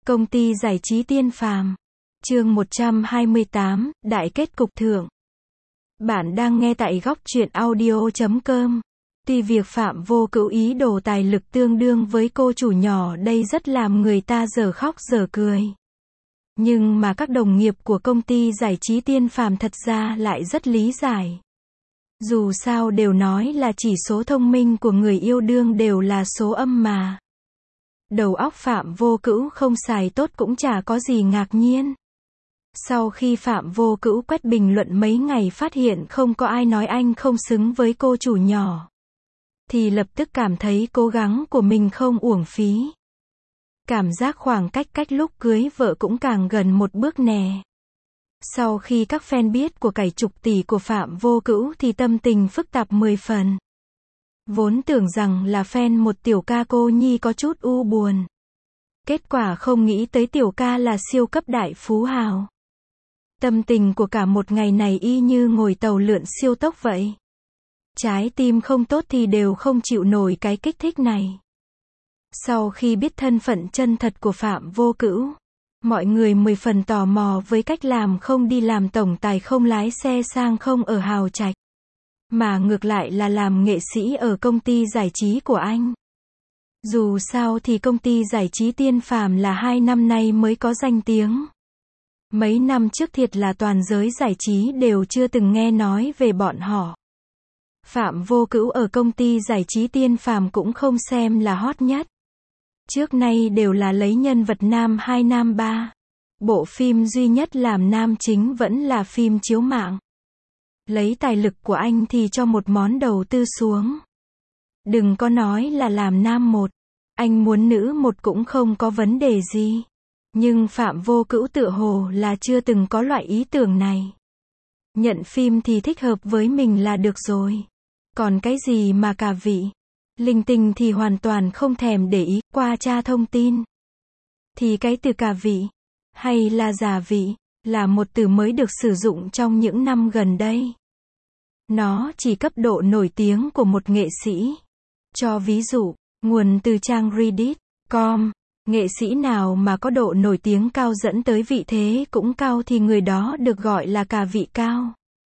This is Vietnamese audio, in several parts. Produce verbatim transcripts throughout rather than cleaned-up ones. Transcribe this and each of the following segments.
Công ty giải trí Tiên Phàm. Chương một trăm hai mươi tám, Đại kết cục thượng. Bạn đang nghe tại góc truyện audio chấm com. Tuy việc Phạm Vô Cữu ý đồ tài lực tương đương với cô chủ nhỏ đây rất làm người ta dở khóc dở cười. Nhưng mà các đồng nghiệp của công ty giải trí Tiên Phàm thật ra lại rất lý giải. Dù sao đều nói là chỉ số thông minh của người yêu đương đều là số âm mà. Đầu óc Phạm Vô Cữu không xài tốt cũng chả có gì ngạc nhiên. Sau khi Phạm Vô Cữu quét bình luận mấy ngày phát hiện không có ai nói anh không xứng với cô chủ nhỏ, thì lập tức cảm thấy cố gắng của mình không uổng phí. Cảm giác khoảng cách cách lúc cưới vợ cũng càng gần một bước nè. Sau khi các fan biết của cải chục tỷ của Phạm Vô Cữu thì tâm tình phức tạp mười phần. Vốn tưởng rằng là fan một tiểu ca cô nhi có chút u buồn. Kết quả không nghĩ tới tiểu ca là siêu cấp đại phú hào. Tâm tình của cả một ngày này y như ngồi tàu lượn siêu tốc vậy. Trái tim không tốt thì đều không chịu nổi cái kích thích này. Sau khi biết thân phận chân thật của Phạm Vô Cữu, mọi người mười phần tò mò với cách làm không đi làm tổng tài không lái xe sang không ở hào trạch, mà ngược lại là làm nghệ sĩ ở công ty giải trí của anh. Dù sao thì công ty giải trí Tiên Phàm là hai năm nay mới có danh tiếng. Mấy năm trước thiệt là toàn giới giải trí đều chưa từng nghe nói về bọn họ. Phạm Vô Cữu ở công ty giải trí Tiên Phàm cũng không xem là hot nhất. Trước nay đều là lấy nhân vật nam hai nam ba. Bộ phim duy nhất làm nam chính vẫn là phim chiếu mạng. Lấy tài lực của anh thì cho một món đầu tư xuống. Đừng có nói là làm nam một, anh muốn nữ một cũng không có vấn đề gì. Nhưng Phạm Vô Cữu tựa hồ là chưa từng có loại ý tưởng này. Nhận phim thì thích hợp với mình là được rồi. Còn cái gì mà cả vị, linh tinh thì hoàn toàn không thèm để ý. Qua tra thông tin thì cái từ cả vị, hay là giả vị, là một từ mới được sử dụng trong những năm gần đây. Nó chỉ cấp độ nổi tiếng của một nghệ sĩ. Cho ví dụ, nguồn từ trang reddit chấm com, nghệ sĩ nào mà có độ nổi tiếng cao dẫn tới vị thế cũng cao thì người đó được gọi là cả vị cao.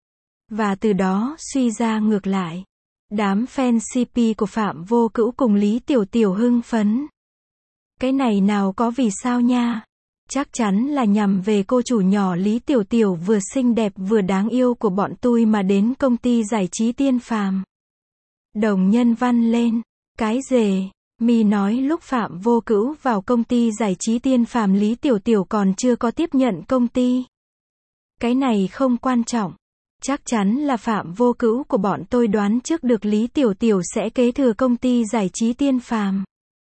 Và từ đó suy ra ngược lại, đám fan xê pê của Phạm Vô Cữu cùng Lý Tiểu Tiểu hưng phấn. Cái này nào có vì sao nha. Chắc chắn là nhằm về cô chủ nhỏ Lý Tiểu Tiểu vừa xinh đẹp vừa đáng yêu của bọn tôi mà đến công ty giải trí Tiên Phàm. Đồng nhân văn lên. Cái dề. Mi nói lúc Phạm Vô Cữu vào công ty giải trí Tiên Phàm Lý Tiểu Tiểu còn chưa có tiếp nhận công ty. Cái này không quan trọng. Chắc chắn là Phạm Vô Cữu của bọn tôi đoán trước được Lý Tiểu Tiểu sẽ kế thừa công ty giải trí Tiên Phàm.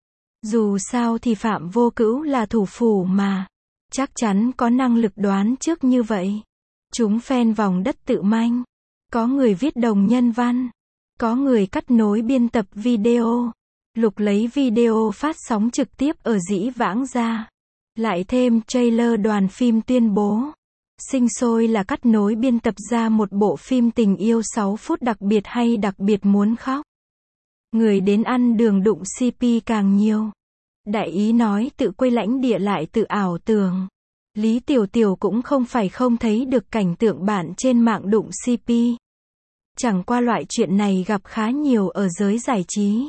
Dù sao thì Phạm Vô Cữu là thủ phủ mà. Chắc chắn có năng lực đoán trước như vậy. Chúng fan vòng đất tự manh. Có người viết đồng nhân văn. Có người cắt nối biên tập video. Lục lấy video phát sóng trực tiếp ở Dĩ Vãng ra. Lại thêm trailer đoàn phim tuyên bố. Sinh sôi là cắt nối biên tập ra một bộ phim tình yêu sáu phút đặc biệt hay đặc biệt muốn khóc. Người đến ăn đường đụng xê pê càng nhiều. Đại ý nói tự quay lãnh địa lại tự ảo tưởng. Lý Tiểu Tiểu cũng không phải không thấy được cảnh tượng bạn trên mạng đụng xê pê. Chẳng qua loại chuyện này gặp khá nhiều ở giới giải trí.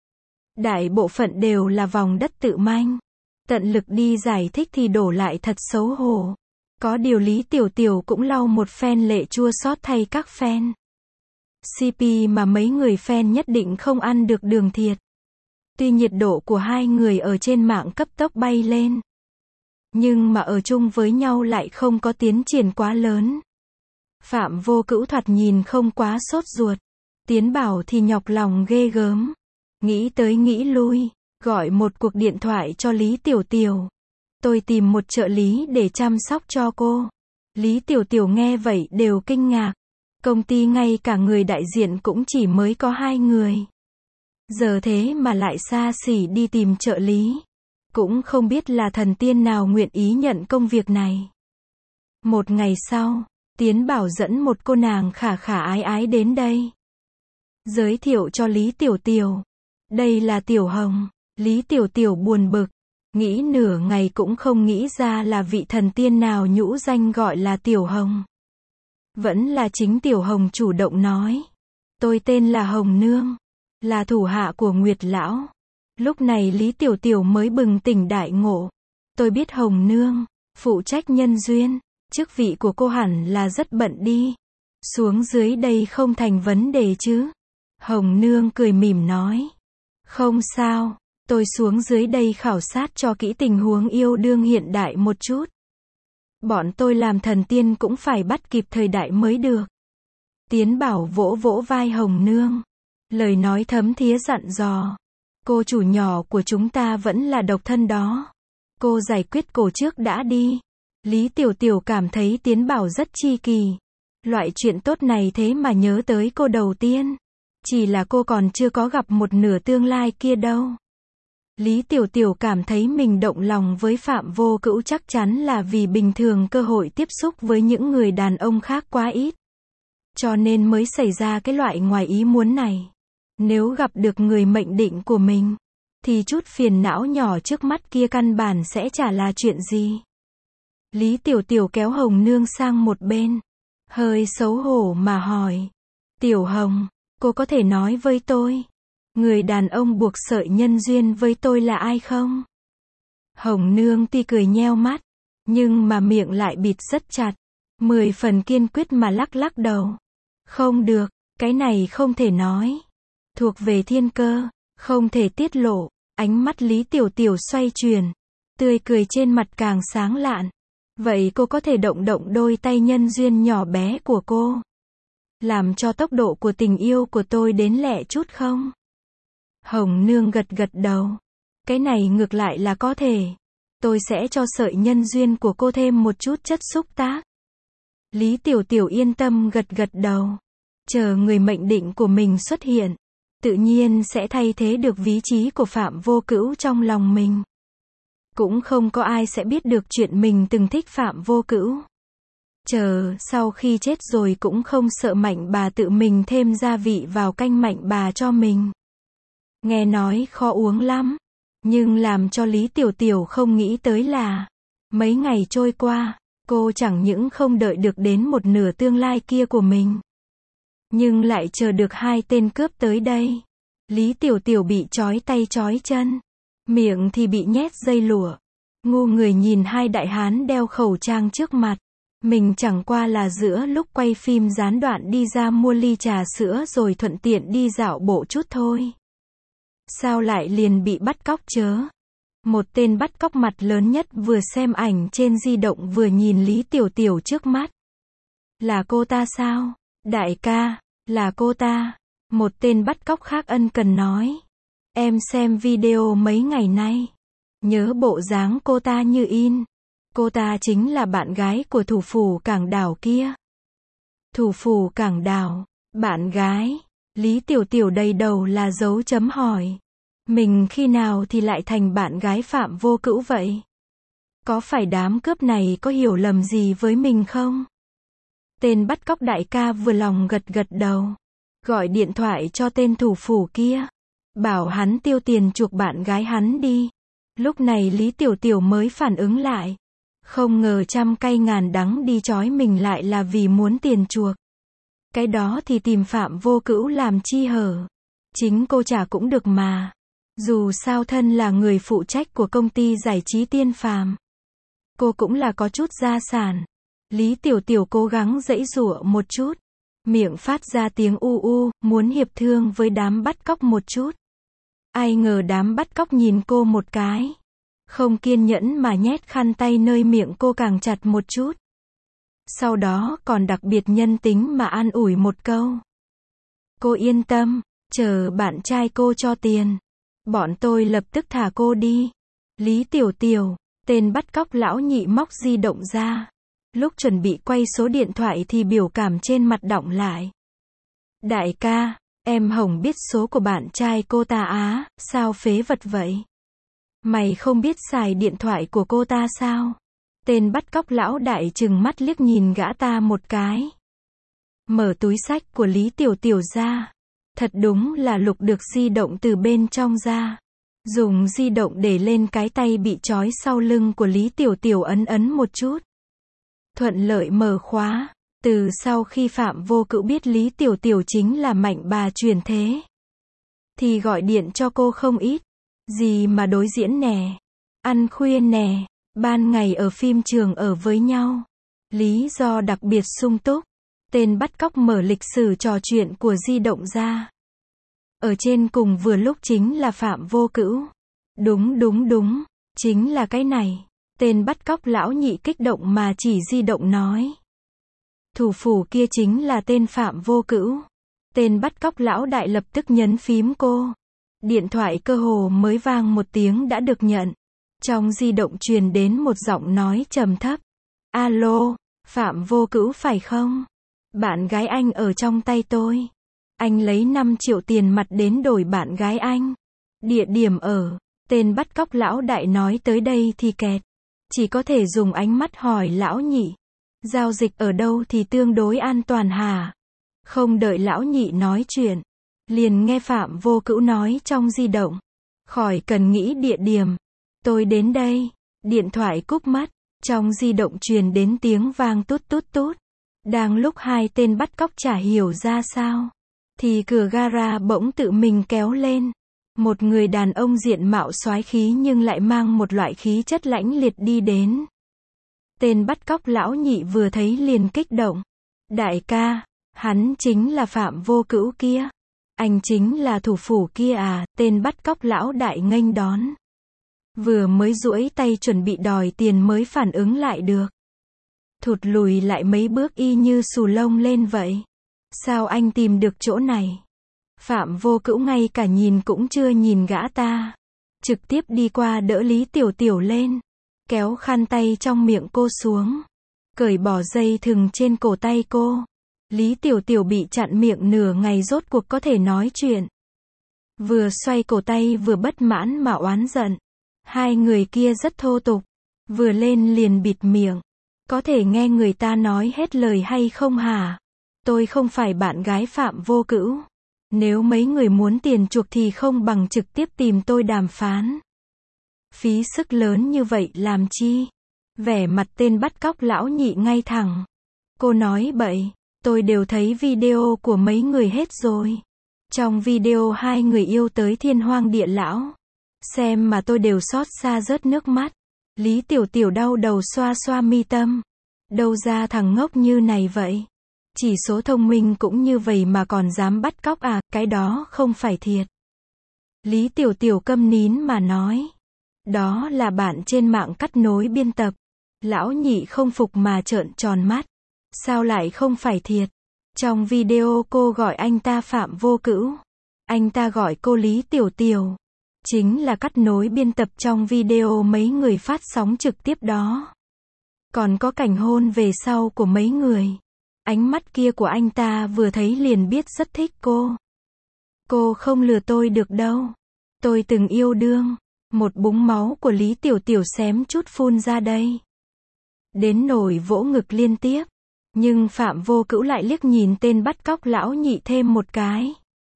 Đại bộ phận đều là vòng đất tự manh. Tận lực đi giải thích thì đổ lại thật xấu hổ. Có điều Lý Tiểu Tiểu cũng lau một phen lệ chua xót thay các fan. xê pê mà mấy người fan nhất định không ăn được đường thiệt. Tuy nhiệt độ của hai người ở trên mạng cấp tốc bay lên, nhưng mà ở chung với nhau lại không có tiến triển quá lớn. Phạm Vô Cữu thoạt nhìn không quá sốt ruột. Tiến Bảo thì nhọc lòng ghê gớm. Nghĩ tới nghĩ lui, gọi một cuộc điện thoại cho Lý Tiểu Tiểu. Tôi tìm một trợ lý để chăm sóc cho cô. Lý Tiểu Tiểu nghe vậy đều kinh ngạc. Công ty ngay cả người đại diện cũng chỉ mới có hai người. Giờ thế mà lại xa xỉ đi tìm trợ lý. Cũng không biết là thần tiên nào nguyện ý nhận công việc này. Một ngày sau, Tiến Bảo dẫn một cô nàng khả khả ái ái đến đây. Giới thiệu cho Lý Tiểu Tiểu. Đây là Tiểu Hồng. Lý Tiểu Tiểu buồn bực. Nghĩ nửa ngày cũng không nghĩ ra là vị thần tiên nào nhũ danh gọi là Tiểu Hồng. Vẫn là chính Tiểu Hồng chủ động nói. Tôi tên là Hồng Nương, là thủ hạ của Nguyệt Lão. Lúc này Lý Tiểu Tiểu mới bừng tỉnh đại ngộ. Tôi biết Hồng Nương, phụ trách nhân duyên, chức vị của cô hẳn là rất bận đi. Xuống dưới đây không thành vấn đề chứ? Hồng Nương cười mỉm nói. Không sao, tôi xuống dưới đây khảo sát cho kỹ tình huống yêu đương hiện đại một chút. Bọn tôi làm thần tiên cũng phải bắt kịp thời đại mới được. Tiến Bảo vỗ vỗ vai Hồng Nương. Lời nói thấm thía dặn dò. Cô chủ nhỏ của chúng ta vẫn là độc thân đó. Cô giải quyết cổ trước đã đi. Lý Tiểu Tiểu cảm thấy Tiến Bảo rất chi kỳ. Loại chuyện tốt này thế mà nhớ tới cô đầu tiên. Chỉ là cô còn chưa có gặp một nửa tương lai kia đâu. Lý Tiểu Tiểu cảm thấy mình động lòng với Phạm Vô Cữu chắc chắn là vì bình thường cơ hội tiếp xúc với những người đàn ông khác quá ít. Cho nên mới xảy ra cái loại ngoài ý muốn này. Nếu gặp được người mệnh định của mình, thì chút phiền não nhỏ trước mắt kia căn bản sẽ chả là chuyện gì. Lý Tiểu Tiểu kéo Hồng Nương sang một bên. Hơi xấu hổ mà hỏi. Tiểu Hồng, cô có thể nói với tôi, người đàn ông buộc sợi nhân duyên với tôi là ai không? Hồng Nương tuy cười nheo mắt, nhưng mà miệng lại bịt rất chặt. Mười phần kiên quyết mà lắc lắc đầu. Không được, cái này không thể nói. Thuộc về thiên cơ, không thể tiết lộ. Ánh mắt Lý Tiểu Tiểu xoay chuyển. Tươi cười trên mặt càng sáng lạn. Vậy cô có thể động động đôi tay nhân duyên nhỏ bé của cô, làm cho tốc độ của tình yêu của tôi đến lẹ chút không? Hồng Nương gật gật đầu. Cái này ngược lại là có thể. Tôi sẽ cho sợi nhân duyên của cô thêm một chút chất xúc tác. Lý Tiểu Tiểu yên tâm gật gật đầu. Chờ người mệnh định của mình xuất hiện, tự nhiên sẽ thay thế được vị trí của Phạm Vô Cữu trong lòng mình. Cũng không có ai sẽ biết được chuyện mình từng thích Phạm Vô Cữu. Chờ, sau khi chết rồi cũng không sợ Mạnh bà tự mình thêm gia vị vào canh Mạnh bà cho mình. Nghe nói khó uống lắm. Nhưng làm cho Lý Tiểu Tiểu không nghĩ tới là, mấy ngày trôi qua, cô chẳng những không đợi được đến một nửa tương lai kia của mình, nhưng lại chờ được hai tên cướp tới đây. Lý Tiểu Tiểu bị trói tay trói chân, miệng thì bị nhét dây lụa. Ngu người nhìn hai đại hán đeo khẩu trang trước mặt. Mình chẳng qua là giữa lúc quay phim gián đoạn đi ra mua ly trà sữa rồi thuận tiện đi dạo bộ chút thôi. Sao lại liền bị bắt cóc chớ? Một tên bắt cóc mặt lớn nhất vừa xem ảnh trên di động vừa nhìn Lý Tiểu Tiểu trước mắt. Là cô ta sao? Đại ca, là cô ta. Một tên bắt cóc khác ân cần nói. Em xem video mấy ngày nay, nhớ bộ dáng cô ta như in. Cô ta chính là bạn gái của thủ phủ Cảng Đảo kia. Thủ phủ Cảng Đảo, bạn gái. Lý Tiểu Tiểu đầy đầu là dấu chấm hỏi. Mình khi nào thì lại thành bạn gái Phạm Vô Cữu vậy? Có phải đám cướp này có hiểu lầm gì với mình không? Tên bắt cóc đại ca vừa lòng gật gật đầu. Gọi điện thoại cho tên thủ phủ kia. Bảo hắn tiêu tiền chuộc bạn gái hắn đi. Lúc này Lý Tiểu Tiểu mới phản ứng lại. Không ngờ trăm cay ngàn đắng đi trói mình lại là vì muốn tiền chuộc. Cái đó thì tìm Phạm Vô Cữu làm chi hở. Chính cô trả cũng được mà. Dù sao thân là người phụ trách của công ty giải trí Tiên Phàm, cô cũng là có chút gia sản. Lý Tiểu Tiểu cố gắng giãy giụa một chút, miệng phát ra tiếng u u, muốn hiệp thương với đám bắt cóc một chút. Ai ngờ đám bắt cóc nhìn cô một cái, không kiên nhẫn mà nhét khăn tay nơi miệng cô càng chặt một chút. Sau đó còn đặc biệt nhân tính mà an ủi một câu. Cô yên tâm, chờ bạn trai cô cho tiền, bọn tôi lập tức thả cô đi. Lý Tiểu Tiểu, tên bắt cóc lão nhị móc di động ra. Lúc chuẩn bị quay số điện thoại thì biểu cảm trên mặt đọng lại. Đại ca, em Hồng biết số của bạn trai cô ta á, sao phế vật vậy? Mày không biết xài điện thoại của cô ta sao? Tên bắt cóc lão đại trừng mắt liếc nhìn gã ta một cái. Mở túi xách của Lý Tiểu Tiểu ra. Thật đúng là lục được di động từ bên trong ra. Dùng di động để lên cái tay bị trói sau lưng của Lý Tiểu Tiểu ấn ấn một chút. Thuận lợi mở khóa. Từ sau khi Phạm Vô Cữu biết Lý Tiểu Tiểu chính là mạnh bà truyền thế, thì gọi điện cho cô không ít. Gì mà đối diễn nè, ăn khuya nè, ban ngày ở phim trường ở với nhau. Lý do đặc biệt sung túc. Tên bắt cóc mở lịch sử trò chuyện của di động ra. Ở trên cùng vừa lúc chính là Phạm Vô Cữu. Đúng đúng đúng, chính là cái này. Tên bắt cóc lão nhị kích động mà chỉ di động nói. Thủ phủ kia chính là tên Phạm Vô Cữu. Tên bắt cóc lão đại lập tức nhấn phím cô. Điện thoại cơ hồ mới vang một tiếng đã được nhận. Trong di động truyền đến một giọng nói trầm thấp. Alo, Phạm Vô Cữu phải không? Bạn gái anh ở trong tay tôi. Anh lấy năm triệu tiền mặt đến đổi bạn gái anh. Địa điểm ở. Tên bắt cóc lão đại nói tới đây thì kẹt. Chỉ có thể dùng ánh mắt hỏi lão nhị. Giao dịch ở đâu thì tương đối an toàn hả? Không đợi lão nhị nói chuyện. Liền nghe Phạm Vô Cữu nói trong di động. Khỏi cần nghĩ địa điểm. Tôi đến đây. Điện thoại cúp mất. Trong di động truyền đến tiếng vang tút tút tút. Đang lúc hai tên bắt cóc chả hiểu ra sao, thì cửa gara bỗng tự mình kéo lên. Một người đàn ông diện mạo soái khí nhưng lại mang một loại khí chất lãnh liệt đi đến. Tên bắt cóc lão nhị vừa thấy liền kích động. Đại ca, hắn chính là Phạm Vô Cữu kia. Anh chính là thủ phủ kia à? Tên bắt cóc lão đại nghênh đón. Vừa mới duỗi tay chuẩn bị đòi tiền mới phản ứng lại được. Thụt lùi lại mấy bước y như xù lông lên vậy. Sao anh tìm được chỗ này? Phạm Vô Cữu ngay cả nhìn cũng chưa nhìn gã ta. Trực tiếp đi qua đỡ Lý Tiểu Tiểu lên. Kéo khăn tay trong miệng cô xuống. Cởi bỏ dây thừng trên cổ tay cô. Lý Tiểu Tiểu bị chặn miệng nửa ngày rốt cuộc có thể nói chuyện. Vừa xoay cổ tay vừa bất mãn mà oán giận. Hai người kia rất thô tục. Vừa lên liền bịt miệng. Có thể nghe người ta nói hết lời hay không hả? Tôi không phải bạn gái Phạm Vô Cữu. Nếu mấy người muốn tiền chuộc thì không bằng trực tiếp tìm tôi đàm phán. Phí sức lớn như vậy làm chi? Vẻ mặt tên bắt cóc lão nhị ngay thẳng. Cô nói bậy, tôi đều thấy video của mấy người hết rồi. Trong video hai người yêu tới thiên hoang địa lão. Xem mà tôi đều xót xa rớt nước mắt. Lý Tiểu Tiểu đau đầu xoa xoa mi tâm. Đâu ra thằng ngốc như này vậy? Chỉ số thông minh cũng như vậy mà còn dám bắt cóc à? Cái đó không phải thiệt. Lý Tiểu Tiểu câm nín mà nói. Đó là bạn trên mạng cắt nối biên tập. Lão nhị không phục mà trợn tròn mắt. Sao lại không phải thiệt? Trong video cô gọi anh ta Phạm Vô Cữu. Anh ta gọi cô Lý Tiểu Tiểu. Chính là cắt nối biên tập trong video mấy người phát sóng trực tiếp đó. Còn có cảnh hôn về sau của mấy người. Ánh mắt kia của anh ta vừa thấy liền biết rất thích cô. Cô không lừa tôi được đâu. Tôi từng yêu đương. Một búng máu của Lý Tiểu Tiểu xém chút phun ra đây. Đến nổi vỗ ngực liên tiếp. Nhưng Phạm Vô Cữu lại liếc nhìn tên bắt cóc lão nhị thêm một cái.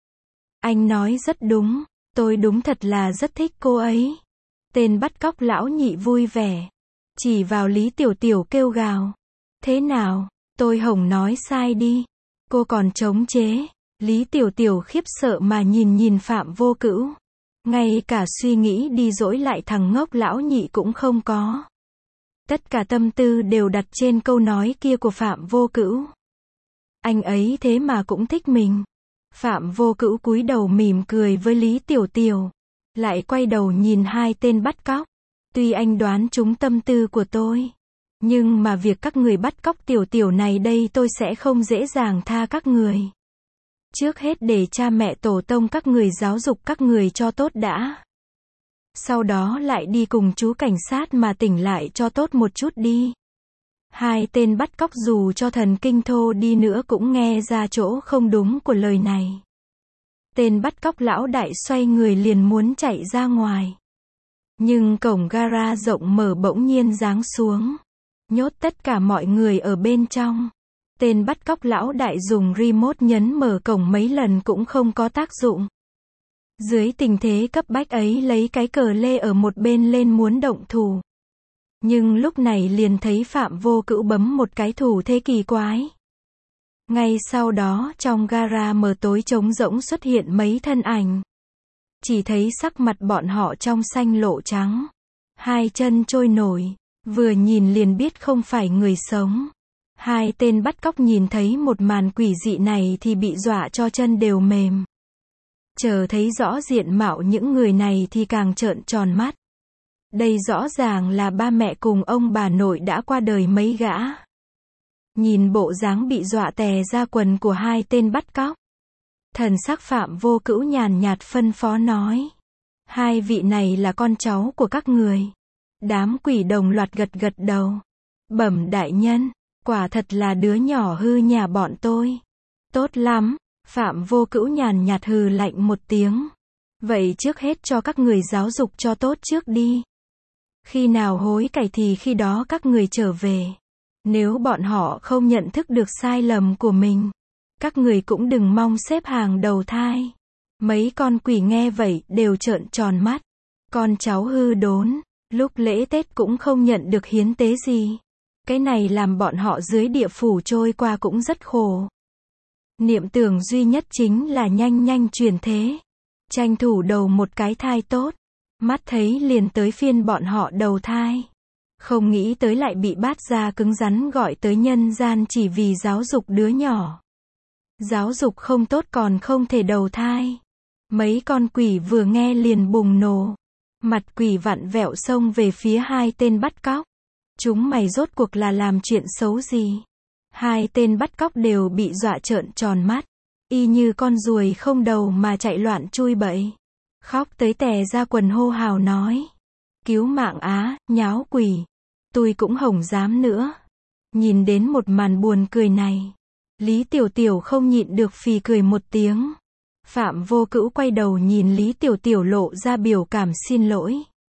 Anh nói rất đúng. Tôi đúng thật là rất thích cô ấy. Tên bắt cóc lão nhị vui vẻ. Chỉ vào Lý Tiểu Tiểu kêu gào. Thế nào? Tôi hổng nói sai đi. Cô còn chống chế. Lý Tiểu Tiểu khiếp sợ mà nhìn nhìn Phạm Vô Cữu. Ngay cả suy nghĩ đi dỗi lại thằng ngốc lão nhị cũng không có. Tất cả tâm tư đều đặt trên câu nói kia của Phạm Vô Cữu. Anh ấy thế mà cũng thích mình. Phạm Vô Cữu cúi đầu mỉm cười với Lý Tiểu Tiểu. Lại quay đầu nhìn hai tên bắt cóc. Tuy anh đoán trúng tâm tư của tôi. Nhưng mà việc các người bắt cóc Tiểu Tiểu này đây tôi sẽ không dễ dàng tha các người. Trước hết để cha mẹ tổ tông các người giáo dục các người cho tốt đã. Sau đó lại đi cùng chú cảnh sát mà tỉnh lại cho tốt một chút đi. Hai tên bắt cóc dù cho thần kinh thô đi nữa cũng nghe ra chỗ không đúng của lời này. Tên bắt cóc lão đại xoay người liền muốn chạy ra ngoài. Nhưng cổng gara rộng mở bỗng nhiên giáng xuống. Nhốt tất cả mọi người ở bên trong. Tên bắt cóc lão đại dùng remote nhấn mở cổng mấy lần cũng không có tác dụng. Dưới tình thế cấp bách ấy lấy cái cờ lê ở một bên lên muốn động thủ. Nhưng lúc này liền thấy Phạm Vô Cữu bấm một cái thủ thế kỳ quái. Ngay sau đó trong gara mờ tối trống rỗng xuất hiện mấy thân ảnh. Chỉ thấy sắc mặt bọn họ trong xanh lộ trắng. Hai chân trôi nổi. Vừa nhìn liền biết không phải người sống. Hai tên bắt cóc nhìn thấy một màn quỷ dị này thì bị dọa cho chân đều mềm. Chờ thấy rõ diện mạo những người này thì càng trợn tròn mắt. Đây rõ ràng là ba mẹ cùng ông bà nội đã qua đời mấy gã. Nhìn bộ dáng bị dọa tè ra quần của hai tên bắt cóc. Thần sắc Phạm Vô Cữu nhàn nhạt phân phó nói. Hai vị này là con cháu của các người. Đám quỷ đồng loạt gật gật đầu. Bẩm đại nhân, quả thật là đứa nhỏ hư nhà bọn tôi. Tốt lắm, Phạm Vô Cữu nhàn nhạt hừ lạnh một tiếng. Vậy trước hết cho các người giáo dục cho tốt trước đi. Khi nào hối cải thì khi đó các người trở về. Nếu bọn họ không nhận thức được sai lầm của mình, các người cũng đừng mong xếp hàng đầu thai. Mấy con quỷ nghe vậy đều trợn tròn mắt. Con cháu hư đốn, lúc lễ Tết cũng không nhận được hiến tế gì. Cái này làm bọn họ dưới địa phủ trôi qua cũng rất khổ. Niệm tưởng duy nhất chính là nhanh nhanh chuyển thế. Tranh thủ đầu một cái thai tốt. Mắt thấy liền tới phiên bọn họ đầu thai. Không nghĩ tới lại bị bát gia cứng rắn gọi tới nhân gian chỉ vì giáo dục đứa nhỏ. Giáo dục không tốt còn không thể đầu thai. Mấy con quỷ vừa nghe liền bùng nổ. Mặt quỷ vặn vẹo xông về phía hai tên bắt cóc. Chúng mày rốt cuộc là làm chuyện xấu gì? Hai tên bắt cóc đều bị dọa trợn tròn mắt. Y như con ruồi không đầu mà chạy loạn chui bậy. Khóc tới tè ra quần hô hào nói. Cứu mạng á, nháo quỷ. Tôi cũng hổng dám nữa. Nhìn đến một màn buồn cười này. Lý Tiểu Tiểu không nhịn được phì cười một tiếng. Phạm Vô Cữu quay đầu nhìn Lý Tiểu Tiểu lộ ra biểu cảm xin lỗi.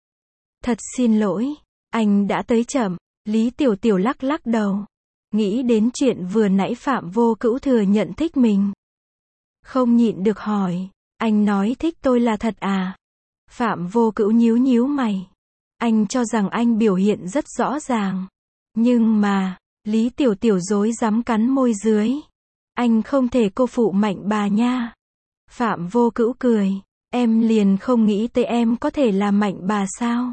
Thật xin lỗi, anh đã tới chậm. Lý Tiểu Tiểu lắc lắc đầu. Nghĩ đến chuyện vừa nãy Phạm Vô Cữu thừa nhận thích mình. Không nhịn được hỏi. Anh nói thích tôi là thật à? Phạm Vô Cữu nhíu nhíu mày. Anh cho rằng anh biểu hiện rất rõ ràng. Nhưng mà, Lý Tiểu Tiểu dối dám cắn môi dưới. Anh không thể cô phụ Mạnh bà nha. Phạm Vô Cữu cười. Em liền không nghĩ tới em có thể là Mạnh bà sao?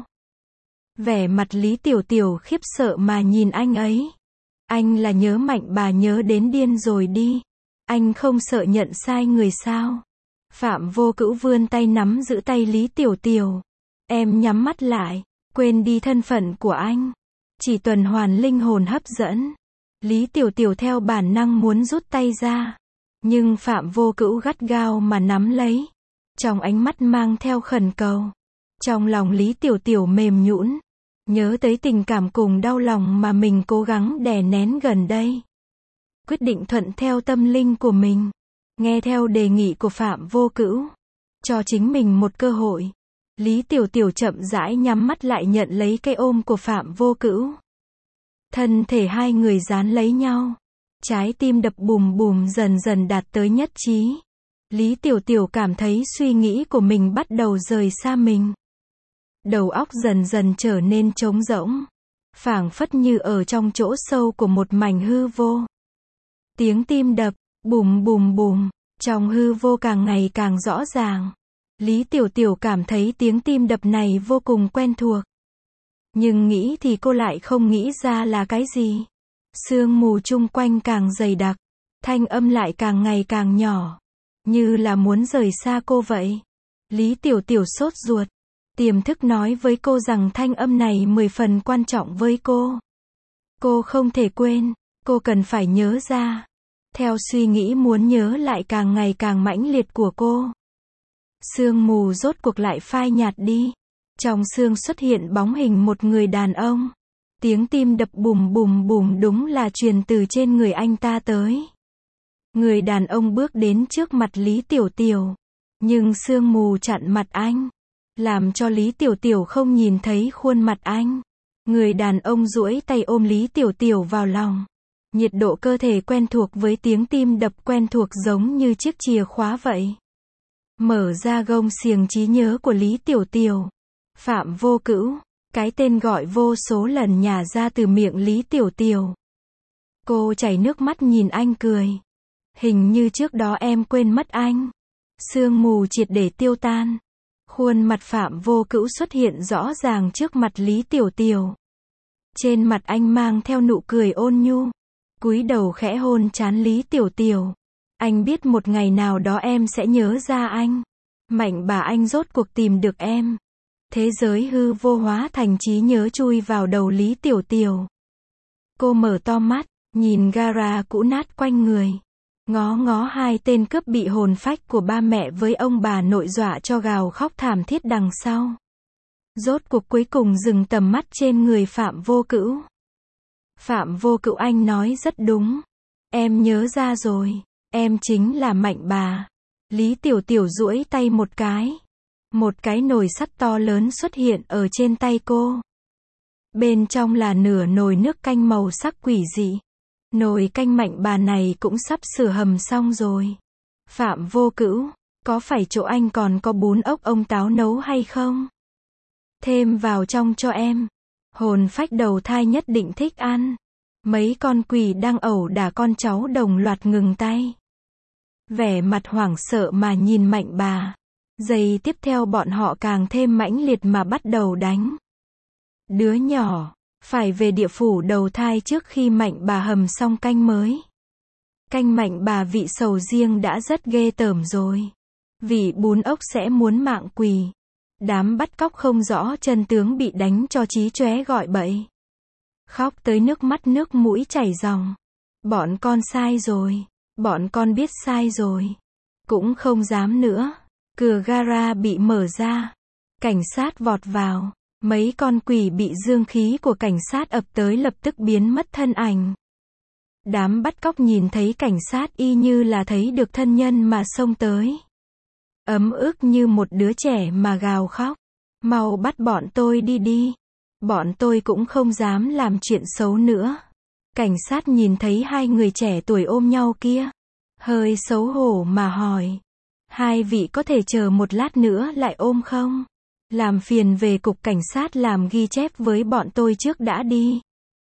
Vẻ mặt Lý Tiểu Tiểu khiếp sợ mà nhìn anh ấy. Anh là nhớ Mạnh bà nhớ đến điên rồi đi. Anh không sợ nhận sai người sao? Phạm Vô Cữu vươn tay nắm giữ tay Lý Tiểu Tiểu. Em nhắm mắt lại, quên đi thân phận của anh. Chỉ tuần hoàn linh hồn hấp dẫn. Lý Tiểu Tiểu theo bản năng muốn rút tay ra. Nhưng Phạm Vô Cữu gắt gao mà nắm lấy. Trong ánh mắt mang theo khẩn cầu. Trong lòng Lý Tiểu Tiểu mềm nhũn. Nhớ tới tình cảm cùng đau lòng mà mình cố gắng đè nén gần đây. Quyết định thuận theo tâm linh của mình. Nghe theo đề nghị của Phạm Vô Cữu. Cho chính mình một cơ hội. Lý Tiểu Tiểu chậm rãi nhắm mắt lại nhận lấy cái ôm của Phạm Vô Cữu. Thân thể hai người dán lấy nhau. Trái tim đập bùm bùm dần dần đạt tới nhất trí. Lý Tiểu Tiểu cảm thấy suy nghĩ của mình bắt đầu rời xa mình. Đầu óc dần dần trở nên trống rỗng. Phảng phất như ở trong chỗ sâu của một mảnh hư vô. Tiếng tim đập, bùm bùm bùm, trong hư vô càng ngày càng rõ ràng. Lý Tiểu Tiểu cảm thấy tiếng tim đập này vô cùng quen thuộc. Nhưng nghĩ thì cô lại không nghĩ ra là cái gì. Sương mù chung quanh càng dày đặc. Thanh âm lại càng ngày càng nhỏ. Như là muốn rời xa cô vậy. Lý Tiểu Tiểu sốt ruột. Tiềm thức nói với cô rằng thanh âm này mười phần quan trọng với cô. Cô không thể quên. Cô cần phải nhớ ra. Theo suy nghĩ muốn nhớ lại càng ngày càng mãnh liệt của cô. Sương mù rốt cuộc lại phai nhạt đi. Trong sương xuất hiện bóng hình một người đàn ông. Tiếng tim đập bùm bùm bùm đúng là truyền từ trên người anh ta tới. Người đàn ông bước đến trước mặt Lý Tiểu Tiểu. Nhưng sương mù chặn mặt anh. Làm cho Lý Tiểu Tiểu không nhìn thấy khuôn mặt anh. Người đàn ông duỗi tay ôm Lý Tiểu Tiểu vào lòng. Nhiệt độ cơ thể quen thuộc với tiếng tim đập quen thuộc giống như chiếc chìa khóa vậy. Mở ra gông xiềng trí nhớ của Lý Tiểu Tiểu. Phạm Vô Cữu, cái tên gọi vô số lần nhả ra từ miệng Lý Tiểu Tiểu. Cô chảy nước mắt nhìn anh cười. Hình như trước đó em quên mất anh. Sương mù triệt để tiêu tan. Khuôn mặt Phạm Vô Cữu xuất hiện rõ ràng trước mặt Lý Tiểu Tiểu. Trên mặt anh mang theo nụ cười ôn nhu. Cúi đầu khẽ hôn trán Lý Tiểu Tiểu. Anh biết một ngày nào đó em sẽ nhớ ra anh. Mạnh bà anh rốt cuộc tìm được em. Thế giới hư vô hóa thành trí nhớ chui vào đầu Lý Tiểu Tiểu. Cô mở to mắt, nhìn gara cũ nát quanh người. Ngó ngó hai tên cướp bị hồn phách của ba mẹ với ông bà nội dọa cho gào khóc thảm thiết đằng sau. Rốt cuộc cuối cùng dừng tầm mắt trên người Phạm Vô Cữu. Phạm Vô Cữu, anh nói rất đúng. Em nhớ ra rồi. Em chính là Mạnh bà. Lý Tiểu Tiểu duỗi tay một cái. Một cái nồi sắt to lớn xuất hiện ở trên tay cô. Bên trong là nửa nồi nước canh màu sắc quỷ dị. Nồi canh Mạnh bà này cũng sắp sửa hầm xong rồi. Phạm Vô Cữu, có phải chỗ anh còn có bún ốc ông táo nấu hay không? Thêm vào trong cho em. Hồn phách đầu thai nhất định thích ăn. Mấy con quỷ đang ẩu đả con cháu đồng loạt ngừng tay. Vẻ mặt hoảng sợ mà nhìn Mạnh bà. Giây tiếp theo bọn họ càng thêm mãnh liệt mà bắt đầu đánh. Đứa nhỏ, phải về địa phủ đầu thai trước khi Mạnh bà hầm xong canh mới. Canh Mạnh bà vị sầu riêng đã rất ghê tởm rồi. Vị bún ốc sẽ muốn mạng quỷ. Đám bắt cóc không rõ chân tướng bị đánh cho chí chóe gọi bậy. Khóc tới nước mắt nước mũi chảy ròng. Bọn con sai rồi. Bọn con biết sai rồi. Cũng không dám nữa. Cửa gara bị mở ra. Cảnh sát vọt vào. Mấy con quỷ bị dương khí của cảnh sát ập tới lập tức biến mất thân ảnh. Đám bắt cóc nhìn thấy cảnh sát y như là thấy được thân nhân mà xông tới. Ấm ức như một đứa trẻ mà gào khóc. Mau bắt bọn tôi đi đi. Bọn tôi cũng không dám làm chuyện xấu nữa. Cảnh sát nhìn thấy hai người trẻ tuổi ôm nhau kia. Hơi xấu hổ mà hỏi. Hai vị có thể chờ một lát nữa lại ôm không? Làm phiền về cục cảnh sát làm ghi chép với bọn tôi trước đã đi.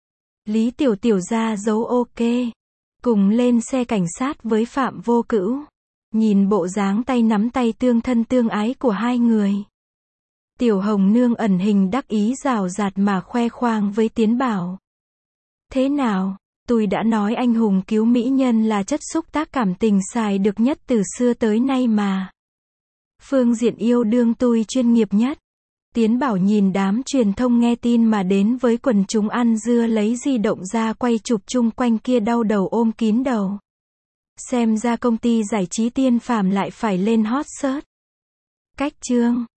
Lý Tiểu Tiểu ra dấu ok. Cùng lên xe cảnh sát với Phạm Vô Cữu. Nhìn bộ dáng tay nắm tay tương thân tương ái của hai người. Tiểu Hồng Nương ẩn hình đắc ý rào rạt mà khoe khoang với Tiến Bảo. Thế nào, tôi đã nói anh hùng cứu mỹ nhân là chất xúc tác cảm tình xài được nhất từ xưa tới nay mà. Phương diện yêu đương tôi chuyên nghiệp nhất. Tiến Bảo nhìn đám truyền thông nghe tin mà đến với quần chúng ăn dưa lấy di động ra quay chụp chung quanh kia đau đầu ôm kín đầu. Xem ra công ty giải trí Tiên Phàm lại phải lên hot search. Cách chương